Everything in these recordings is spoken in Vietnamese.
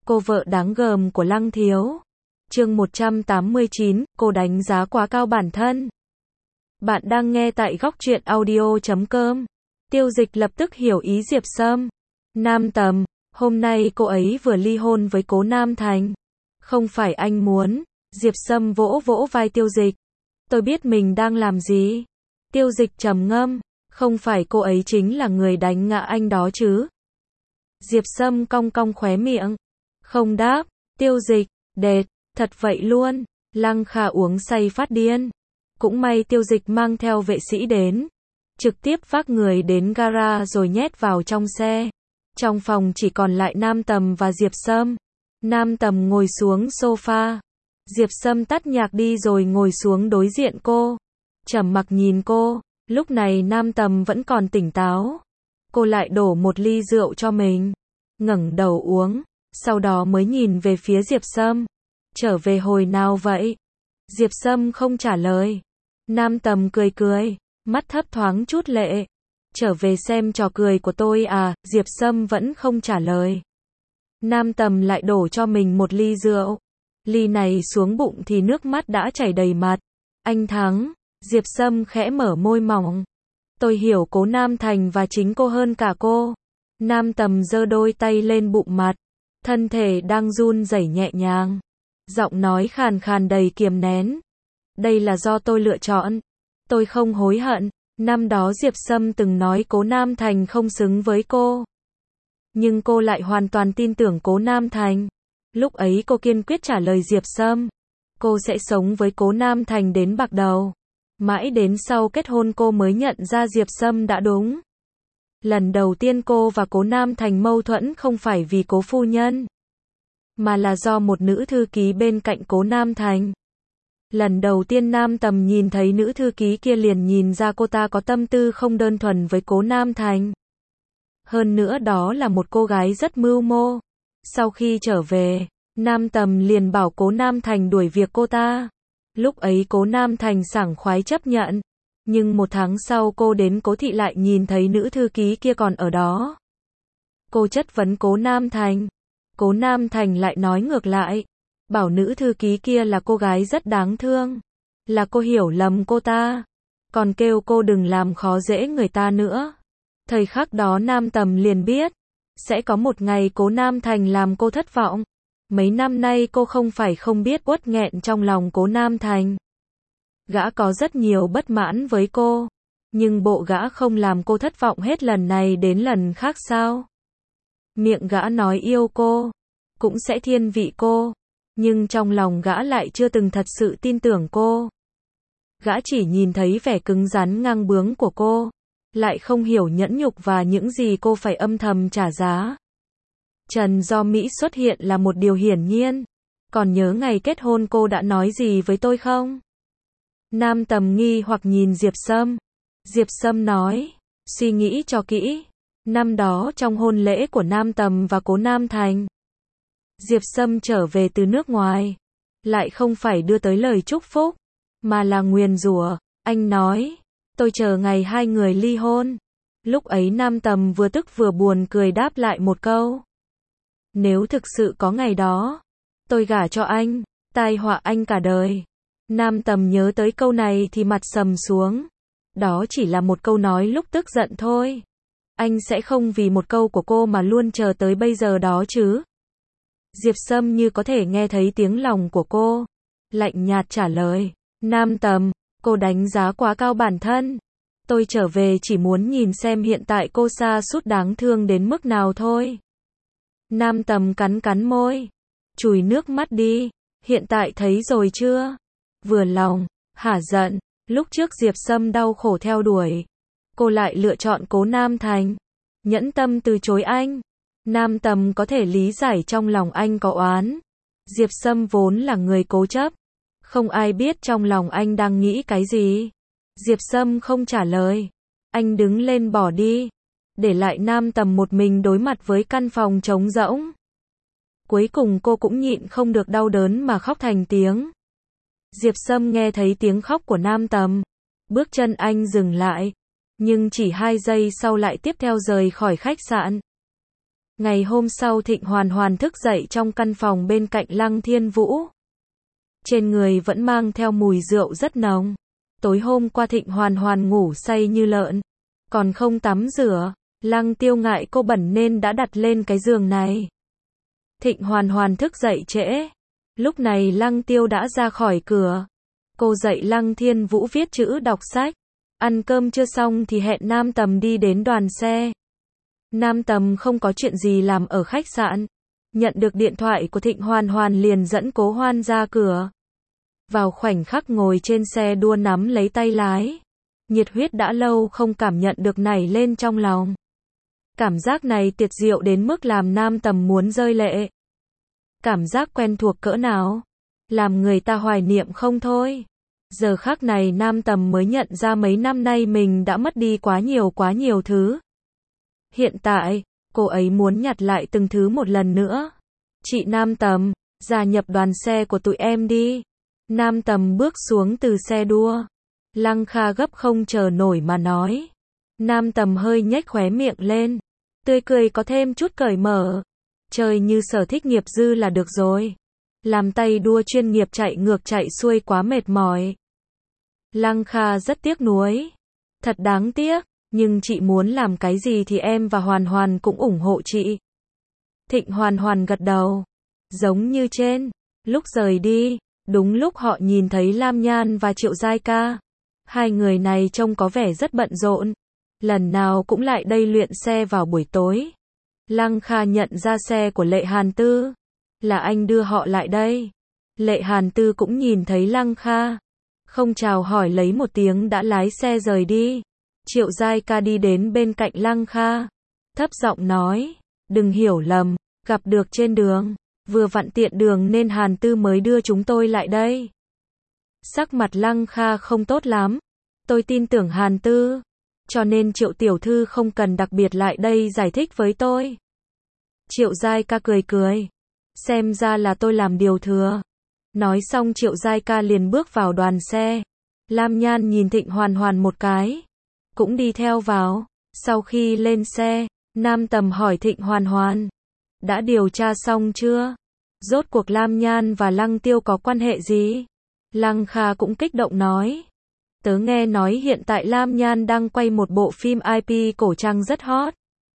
Cô vợ đáng gờm của Lăng Thiếu. Chương 189, cô đánh giá quá cao bản thân. Bạn đang nghe tại góc truyện audio.com. Tiêu Dịch lập tức hiểu ý Diệp Sâm. Nam Tầm, hôm nay cô ấy vừa ly hôn với Cố Nam Thành. Không phải anh muốn. Diệp Sâm vỗ vỗ vai Tiêu Dịch. Tôi biết mình đang làm gì. Tiêu Dịch trầm ngâm. Không phải cô ấy chính là người đánh ngã anh đó chứ. Diệp Sâm cong cong khóe miệng. Không đáp. Tiêu Dịch, đệt, thật vậy luôn. Lăng Khả uống say phát điên. Cũng may Tiêu Dịch mang theo vệ sĩ đến. Trực tiếp vác người đến gara rồi nhét vào trong xe. Trong phòng chỉ còn lại Nam Tầm và Diệp Sâm. Nam Tầm ngồi xuống sofa. Diệp Sâm tắt nhạc đi rồi ngồi xuống đối diện cô. Trầm mặc nhìn cô. Lúc này Nam Tầm vẫn còn tỉnh táo. Cô lại đổ một ly rượu cho mình. Ngẩng đầu uống. Sau đó mới nhìn về phía Diệp Sâm. Trở về hồi nào vậy? Diệp Sâm không trả lời. Nam Tầm cười cười. Mắt thấp thoáng chút lệ. Trở về xem trò cười của tôi à? Diệp Sâm vẫn không trả lời. Nam Tầm lại đổ cho mình một ly rượu. Ly này xuống bụng thì nước mắt đã chảy đầy mặt. Anh thắng. Diệp Sâm khẽ mở môi mỏng. Tôi hiểu Cố Nam Thành và chính cô hơn cả cô. Nam Tầm giơ đôi tay lên bụng mặt. Thân thể đang run rẩy nhẹ nhàng. Giọng nói khàn khàn đầy kiềm nén. Đây là do tôi lựa chọn. Tôi không hối hận. Năm đó Diệp Sâm từng nói Cố Nam Thành không xứng với cô. Nhưng cô lại hoàn toàn tin tưởng Cố Nam Thành. Lúc ấy cô kiên quyết trả lời Diệp Sâm. Cô sẽ sống với Cố Nam Thành đến bạc đầu. Mãi đến sau kết hôn cô mới nhận ra Diệp Sâm đã đúng. Lần đầu tiên cô và Cố Nam Thành mâu thuẫn không phải vì Cố phu nhân, mà là do một nữ thư ký bên cạnh Cố Nam Thành. Lần đầu tiên Nam Tầm nhìn thấy nữ thư ký kia liền nhìn ra cô ta có tâm tư không đơn thuần với Cố Nam Thành. Hơn nữa đó là một cô gái rất mưu mô. Sau khi trở về, Nam Tầm liền bảo Cố Nam Thành đuổi việc cô ta. Lúc ấy Cố Nam Thành sảng khoái chấp nhận. Nhưng một tháng sau cô đến Cố thị lại nhìn thấy nữ thư ký kia còn ở đó. Cô chất vấn Cố Nam Thành. Cố Nam Thành lại nói ngược lại. Bảo nữ thư ký kia là cô gái rất đáng thương. Là cô hiểu lầm cô ta. Còn kêu cô đừng làm khó dễ người ta nữa. Thời khắc đó Nam Tầm liền biết. Sẽ có một ngày Cố Nam Thành làm cô thất vọng. Mấy năm nay cô không phải không biết uất nghẹn trong lòng Cố Nam Thành. Gã có rất nhiều bất mãn với cô. Nhưng bộ gã không làm cô thất vọng hết lần này đến lần khác sao? Miệng gã nói yêu cô. Cũng sẽ thiên vị cô. Nhưng trong lòng gã lại chưa từng thật sự tin tưởng cô. Gã chỉ nhìn thấy vẻ cứng rắn ngang bướng của cô. Lại không hiểu nhẫn nhục và những gì cô phải âm thầm trả giá. Trần Do Mỹ xuất hiện là một điều hiển nhiên. Còn nhớ ngày kết hôn cô đã nói gì với tôi không? Nam Tầm nghi hoặc nhìn Diệp Sâm. Diệp Sâm nói, suy nghĩ cho kỹ. Năm đó trong hôn lễ của Nam Tầm và Cố Nam Thành, Diệp Sâm trở về từ nước ngoài. Lại không phải đưa tới lời chúc phúc, mà là nguyền rủa. Anh nói, tôi chờ ngày hai người ly hôn. Lúc ấy Nam Tầm vừa tức vừa buồn cười đáp lại một câu. Nếu thực sự có ngày đó, tôi gả cho anh, tai họa anh cả đời. Nam Tầm nhớ tới câu này thì mặt sầm xuống. Đó chỉ là một câu nói lúc tức giận thôi. Anh sẽ không vì một câu của cô mà luôn chờ tới bây giờ đó chứ. Diệp Sâm như có thể nghe thấy tiếng lòng của cô. Lạnh nhạt trả lời. Nam Tầm, cô đánh giá quá cao bản thân. Tôi trở về chỉ muốn nhìn xem hiện tại cô sa sút đáng thương đến mức nào thôi. Nam Tầm cắn cắn môi. Chùi nước mắt đi. Hiện tại thấy rồi chưa? Vừa lòng, hả giận. Lúc trước Diệp Sâm đau khổ theo đuổi. Cô lại lựa chọn Cố Nam Thành. Nhẫn tâm từ chối anh. Nam Tầm có thể lý giải trong lòng anh có oán. Diệp Sâm vốn là người cố chấp. Không ai biết trong lòng anh đang nghĩ cái gì. Diệp Sâm không trả lời. Anh đứng lên bỏ đi. Để lại Nam Tầm một mình đối mặt với căn phòng trống rỗng. Cuối cùng cô cũng nhịn không được đau đớn mà khóc thành tiếng. Diệp Sâm nghe thấy tiếng khóc của Nam Tầm. Bước chân anh dừng lại. Nhưng chỉ 2 giây sau lại tiếp theo rời khỏi khách sạn. Ngày hôm sau Thịnh Hoàn Hoàn thức dậy trong căn phòng bên cạnh Lăng Thiên Vũ. Trên người vẫn mang theo mùi rượu rất nồng. Tối hôm qua Thịnh Hoàn Hoàn ngủ say như lợn, còn không tắm rửa. Lăng Tiêu ngại cô bẩn nên đã đặt lên cái giường này. Thịnh Hoàn Hoàn thức dậy trễ. Lúc này Lăng Tiêu đã ra khỏi cửa. Cô dạy Lăng Thiên Vũ viết chữ đọc sách. Ăn cơm chưa xong thì hẹn Nam Tầm đi đến đoàn xe. Nam Tầm không có chuyện gì làm ở khách sạn. Nhận được điện thoại của Thịnh Hoàn Hoàn liền dẫn Cố Hoan ra cửa. Vào khoảnh khắc ngồi trên xe đua nắm lấy tay lái. Nhiệt huyết đã lâu không cảm nhận được nảy lên trong lòng. Cảm giác này tuyệt diệu đến mức làm Nam Tầm muốn rơi lệ. Cảm giác quen thuộc cỡ nào, làm người ta hoài niệm không thôi. Giờ khắc này Nam Tầm mới nhận ra mấy năm nay mình đã mất đi quá nhiều thứ. Hiện tại, cô ấy muốn nhặt lại từng thứ một lần nữa. Chị Nam Tầm, gia nhập đoàn xe của tụi em đi. Nam Tầm bước xuống từ xe đua. Lăng Kha gấp không chờ nổi mà nói. Nam Tầm hơi nhếch khóe miệng lên. Tươi cười có thêm chút cởi mở. Chơi như sở thích nghiệp dư là được rồi. Làm tay đua chuyên nghiệp chạy ngược chạy xuôi quá mệt mỏi. Lăng Kha rất tiếc nuối. Thật đáng tiếc, nhưng chị muốn làm cái gì thì em và Hoàn Hoàn cũng ủng hộ chị. Thịnh Hoàn Hoàn gật đầu. Giống như trên, lúc rời đi, đúng lúc họ nhìn thấy Lam Nhan và Triệu Giai Ca. Hai người này trông có vẻ rất bận rộn. Lần nào cũng lại đây luyện xe vào buổi tối. Lăng Kha nhận ra xe của Lệ Hàn Tư. Là anh đưa họ lại đây. Lệ Hàn Tư cũng nhìn thấy Lăng Kha. Không chào hỏi lấy một tiếng đã lái xe rời đi. Triệu Giai Ca đi đến bên cạnh Lăng Kha. Thấp giọng nói. Đừng hiểu lầm, gặp được trên đường. Vừa vặn tiện đường nên Hàn Tư mới đưa chúng tôi lại đây. Sắc mặt Lăng Kha không tốt lắm. Tôi tin tưởng Hàn Tư. Cho nên Triệu tiểu thư không cần đặc biệt lại đây giải thích với tôi. Triệu Giai Ca cười cười. Xem ra là tôi làm điều thừa. Nói xong Triệu Giai Ca liền bước vào đoàn xe. Lam Nhan nhìn Thịnh Hoàn Hoàn một cái. Cũng đi theo vào. Sau khi lên xe, Nam Tầm hỏi Thịnh Hoàn Hoàn. Đã điều tra xong chưa? Rốt cuộc Lam Nhan và Lăng Tiêu có quan hệ gì? Lăng Kha cũng kích động nói. Tớ nghe nói hiện tại Lam Nhan đang quay một bộ phim IP cổ trang rất hot.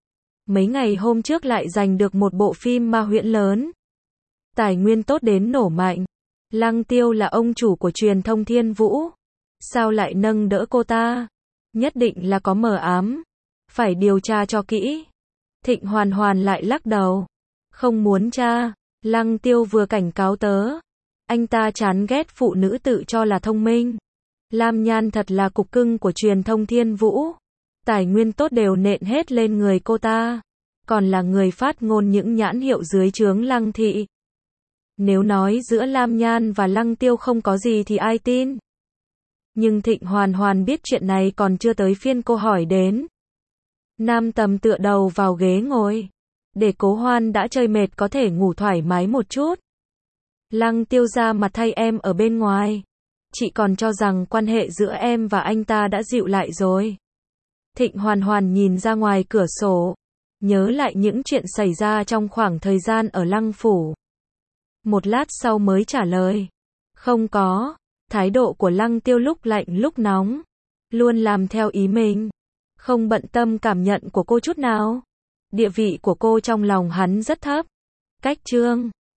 Mấy ngày hôm trước lại giành được một bộ phim ma huyễn lớn. Tài nguyên tốt đến nổ mạnh. Lăng Tiêu là ông chủ của truyền thông Thiên Vũ. Sao lại nâng đỡ cô ta? Nhất định là có mờ ám. Phải điều tra cho kỹ. Thịnh Hoàn Hoàn lại lắc đầu. Không muốn tra. Lăng Tiêu vừa cảnh cáo tớ. Anh ta chán ghét phụ nữ tự cho là thông minh. Lam Nhan thật là cục cưng của truyền thông Thiên Vũ. Tài nguyên tốt đều nện hết lên người cô ta. Còn là người phát ngôn những nhãn hiệu dưới trướng Lăng thị. Nếu nói giữa Lam Nhan và Lăng Tiêu không có gì thì ai tin. Nhưng Thịnh Hoàn Hoàn biết chuyện này còn chưa tới phiên cô hỏi đến. Nam Tầm tựa đầu vào ghế ngồi. Để Cố Hoan đã chơi mệt có thể ngủ thoải mái một chút. Lăng Tiêu ra mặt thay em ở bên ngoài. Chị còn cho rằng quan hệ giữa em và anh ta đã dịu lại rồi. Thịnh Hoàn Hoàn nhìn ra ngoài cửa sổ. Nhớ lại những chuyện xảy ra trong khoảng thời gian ở Lăng phủ. Một lát sau mới trả lời. Không có. Thái độ của Lăng Tiêu lúc lạnh lúc nóng. Luôn làm theo ý mình. Không bận tâm cảm nhận của cô chút nào. Địa vị của cô trong lòng hắn rất thấp. Cách chương